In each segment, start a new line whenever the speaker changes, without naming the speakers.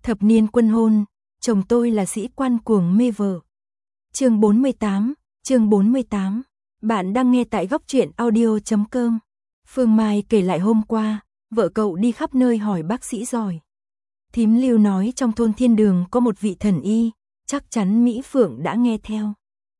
Thập niên quân hôn, chồng tôi là sĩ quan cuồng mê vợ. Chương 48, chương 48. Bạn đang nghe tại góc truyện audio.com. Phương Mai kể lại hôm qua, vợ cậu đi khắp nơi hỏi bác sĩ giỏi. Thím Lưu nói trong thôn Thiên Đường có một vị thần y, chắc chắn Mỹ Phượng đã nghe theo.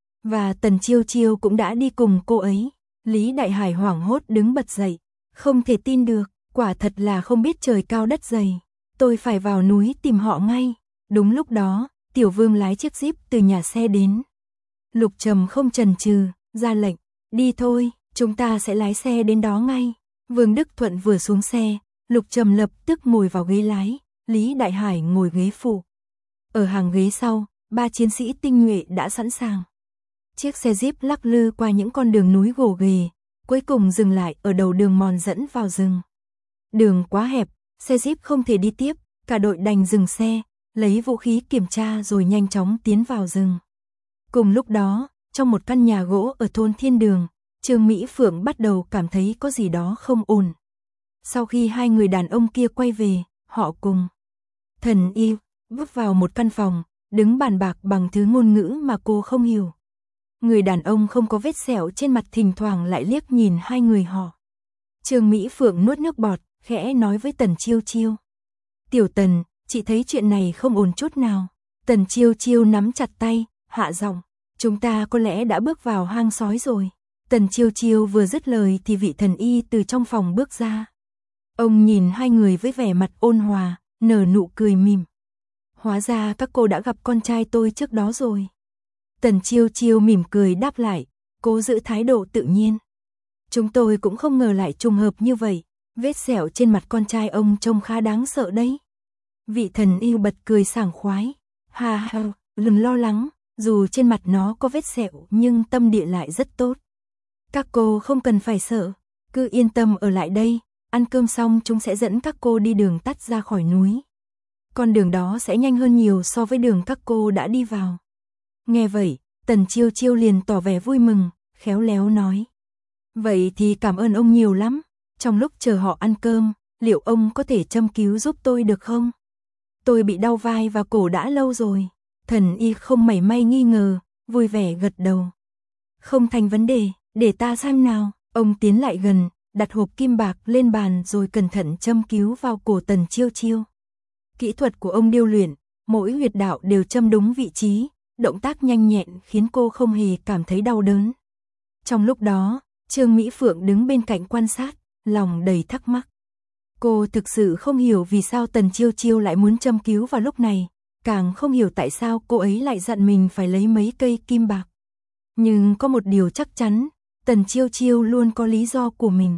Và Tần Chiêu Chiêu cũng đã đi cùng cô ấy. Lý Đại Hải hoảng hốt đứng bật dậy, không thể tin được, quả thật là không biết trời cao đất dày. Tôi phải vào núi tìm họ ngay. Đúng lúc đó, Tiểu Vương lái chiếc Jeep từ nhà xe đến. Lục Trầm không chần chừ, ra lệnh, đi thôi, chúng ta sẽ lái xe đến đó ngay. Vương Đức Thuận vừa xuống xe, Lục Trầm lập tức ngồi vào ghế lái, Lý Đại Hải ngồi ghế phụ. Ở hàng ghế sau, 3 chiến sĩ tinh nhuệ đã sẵn sàng. Chiếc xe Jeep lắc lư qua những con đường núi gồ ghề, cuối cùng dừng lại ở đầu đường mòn dẫn vào rừng. Đường quá hẹp, xe Jeep không thể đi tiếp, cả đội đành dừng xe, lấy vũ khí kiểm tra rồi nhanh chóng tiến vào rừng. Cùng lúc đó, trong một căn nhà gỗ ở thôn Thiên Đường, Trương Mỹ Phượng bắt đầu cảm thấy có gì đó không ổn. Sau khi hai người đàn ông kia quay về, họ cùng thần y bước vào một căn phòng, đứng bàn bạc bằng thứ ngôn ngữ mà cô không hiểu. Người đàn ông không có vết sẹo trên mặt thỉnh thoảng lại liếc nhìn hai người họ. Trương Mỹ Phượng nuốt nước bọt, khẽ nói với Tần Chiêu Chiêu. Tiểu Tần, chị thấy chuyện này không ổn chút nào. Tần Chiêu Chiêu nắm chặt tay, hạ giọng, chúng ta có lẽ đã bước vào hang sói rồi. Tần Chiêu Chiêu vừa dứt lời thì vị thần y từ trong phòng bước ra. Ông nhìn hai người với vẻ mặt ôn hòa, nở nụ cười mỉm. Hóa ra các cô đã gặp con trai tôi trước đó rồi. Tần Chiêu Chiêu mỉm cười đáp lại, cố giữ thái độ tự nhiên. Chúng tôi cũng không ngờ lại trùng hợp như vậy, vết sẹo trên mặt con trai ông trông khá đáng sợ đấy. Vị thần y bật cười sảng khoái, ha ha, đừng lo lắng, dù trên mặt nó có vết sẹo nhưng tâm địa lại rất tốt. Các cô không cần phải sợ, cứ yên tâm ở lại đây, ăn cơm xong chúng sẽ dẫn các cô đi đường tắt ra khỏi núi. Con đường đó sẽ nhanh hơn nhiều so với đường các cô đã đi vào. Nghe vậy, Tần Chiêu Chiêu liền tỏ vẻ vui mừng, khéo léo nói. Vậy thì cảm ơn ông nhiều lắm, trong lúc chờ họ ăn cơm, liệu ông có thể châm cứu giúp tôi được không? Tôi bị đau vai và cổ đã lâu rồi. Thần y không mảy may nghi ngờ, vui vẻ gật đầu. Không thành vấn đề, để ta xem nào. Ông tiến lại gần, đặt hộp kim bạc lên bàn rồi cẩn thận châm cứu vào cổ Tần Chiêu Chiêu. Kỹ thuật của ông điêu luyện, mỗi huyệt đạo đều châm đúng vị trí, động tác nhanh nhẹn khiến cô không hề cảm thấy đau đớn. Trong lúc đó, Trương Mỹ Phượng đứng bên cạnh quan sát, lòng đầy thắc mắc. Cô thực sự không hiểu vì sao Tần Chiêu Chiêu lại muốn châm cứu vào lúc này, càng không hiểu tại sao cô ấy lại dặn mình phải lấy mấy cây kim bạc. Nhưng có một điều chắc chắn, Tần Chiêu Chiêu luôn có lý do của mình.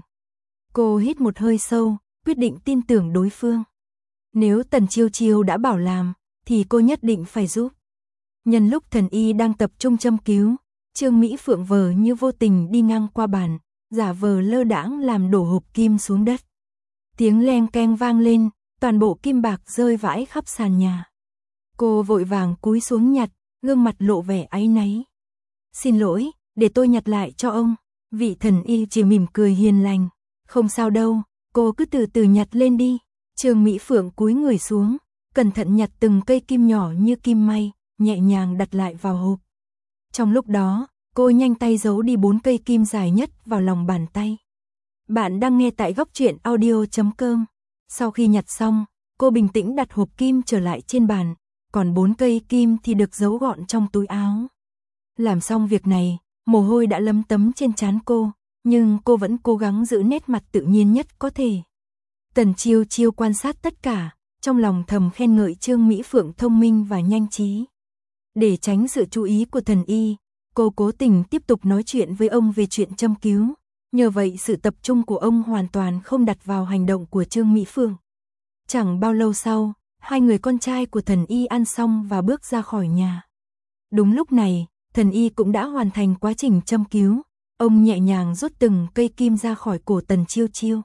Cô hít một hơi sâu, quyết định tin tưởng đối phương. Nếu Tần Chiêu Chiêu đã bảo làm, thì cô nhất định phải giúp. Nhân lúc thần y đang tập trung châm cứu, Trương Mỹ Phượng vờ như vô tình đi ngang qua bàn, giả vờ lơ đãng làm đổ hộp kim xuống đất. Tiếng leng keng vang lên, toàn bộ kim bạc rơi vãi khắp sàn nhà. Cô vội vàng cúi xuống nhặt, gương mặt lộ vẻ áy náy. Xin lỗi, để tôi nhặt lại cho ông. Vị thần y chỉ mỉm cười hiền lành. Không sao đâu, cô cứ từ từ nhặt lên đi. Trương Mỹ Phượng cúi người xuống, cẩn thận nhặt từng cây kim nhỏ như kim may, nhẹ nhàng đặt lại vào hộp. Trong lúc đó, cô nhanh tay giấu đi 4 cây kim dài nhất vào lòng bàn tay. Bạn đang nghe tại góc truyện audio.com. Sau khi nhặt xong, cô bình tĩnh đặt hộp kim trở lại trên bàn, còn 4 cây kim thì được giấu gọn trong túi áo. Làm xong việc này, mồ hôi đã lấm tấm trên trán cô, nhưng cô vẫn cố gắng giữ nét mặt tự nhiên nhất có thể. Tần Chiêu Chiêu quan sát tất cả, trong lòng thầm khen ngợi Trương Mỹ Phượng thông minh và nhanh trí. Để tránh sự chú ý của thần y, cô cố tình tiếp tục nói chuyện với ông về chuyện châm cứu. Nhờ vậy sự tập trung của ông hoàn toàn không đặt vào hành động của Trương Mỹ Phượng. Chẳng bao lâu sau, hai người con trai của thần y ăn xong và bước ra khỏi nhà. Đúng lúc này, thần y cũng đã hoàn thành quá trình châm cứu. Ông nhẹ nhàng rút từng cây kim ra khỏi cổ Tần Chiêu Chiêu.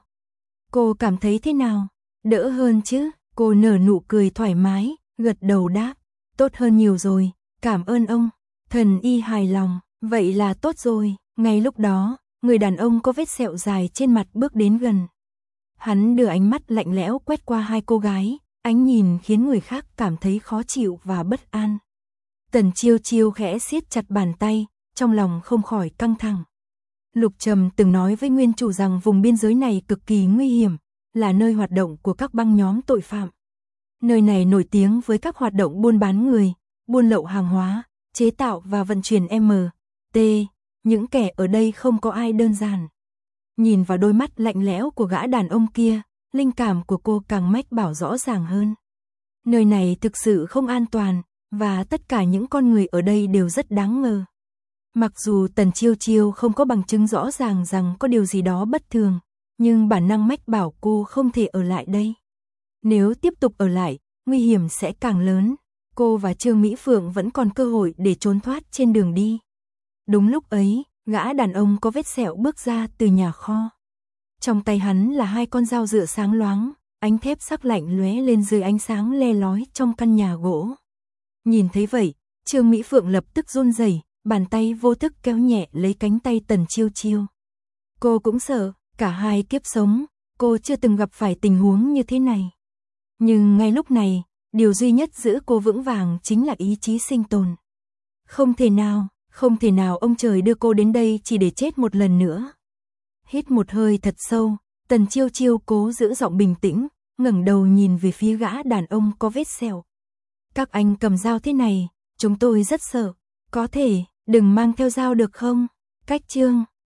Cô cảm thấy thế nào? Đỡ hơn chứ? Cô nở nụ cười thoải mái, gật đầu đáp. Tốt hơn nhiều rồi, cảm ơn ông. Thần y hài lòng, vậy là tốt rồi. Ngay lúc đó, người đàn ông có vết sẹo dài trên mặt bước đến gần. Hắn đưa ánh mắt lạnh lẽo quét qua hai cô gái, ánh nhìn khiến người khác cảm thấy khó chịu và bất an. Tần Chiêu Chiêu khẽ siết chặt bàn tay, trong lòng không khỏi căng thẳng. Lục Trầm từng nói với nguyên chủ rằng vùng biên giới này cực kỳ nguy hiểm, là nơi hoạt động của các băng nhóm tội phạm. Nơi này nổi tiếng với các hoạt động buôn bán người, buôn lậu hàng hóa, chế tạo và vận chuyển MT. Những kẻ ở đây không có ai đơn giản. Nhìn vào đôi mắt lạnh lẽo của gã đàn ông kia, linh cảm của cô càng mách bảo rõ ràng hơn. Nơi này thực sự không an toàn, và tất cả những con người ở đây đều rất đáng ngờ. Mặc dù Tần Chiêu Chiêu không có bằng chứng rõ ràng rằng có điều gì đó bất thường, nhưng bản năng mách bảo cô không thể ở lại đây. Nếu tiếp tục ở lại, nguy hiểm sẽ càng lớn. Cô và Trương Mỹ Phượng vẫn còn cơ hội để trốn thoát trên đường đi. Đúng lúc ấy, gã đàn ông có vết sẹo bước ra từ nhà kho. Trong tay hắn là 2 con dao dựa sáng loáng, ánh thép sắc lạnh lóe lên dưới ánh sáng le lói trong căn nhà gỗ. Nhìn thấy vậy, Trương Mỹ Phượng lập tức run rẩy, bàn tay vô thức kéo nhẹ lấy cánh tay Tần Chiêu Chiêu. Cô cũng sợ, cả hai kiếp sống, cô chưa từng gặp phải tình huống như thế này. Nhưng ngay lúc này, điều duy nhất giữ cô vững vàng chính là ý chí sinh tồn. Không thể nào ông trời đưa cô đến đây chỉ để chết một lần nữa. Hít một hơi thật sâu, Tần Chiêu Chiêu cố giữ giọng bình tĩnh, ngẩng đầu nhìn về phía gã đàn ông có vết sẹo. Các anh cầm dao thế này, chúng tôi rất sợ. Có thể, đừng mang theo dao được không? Cách chương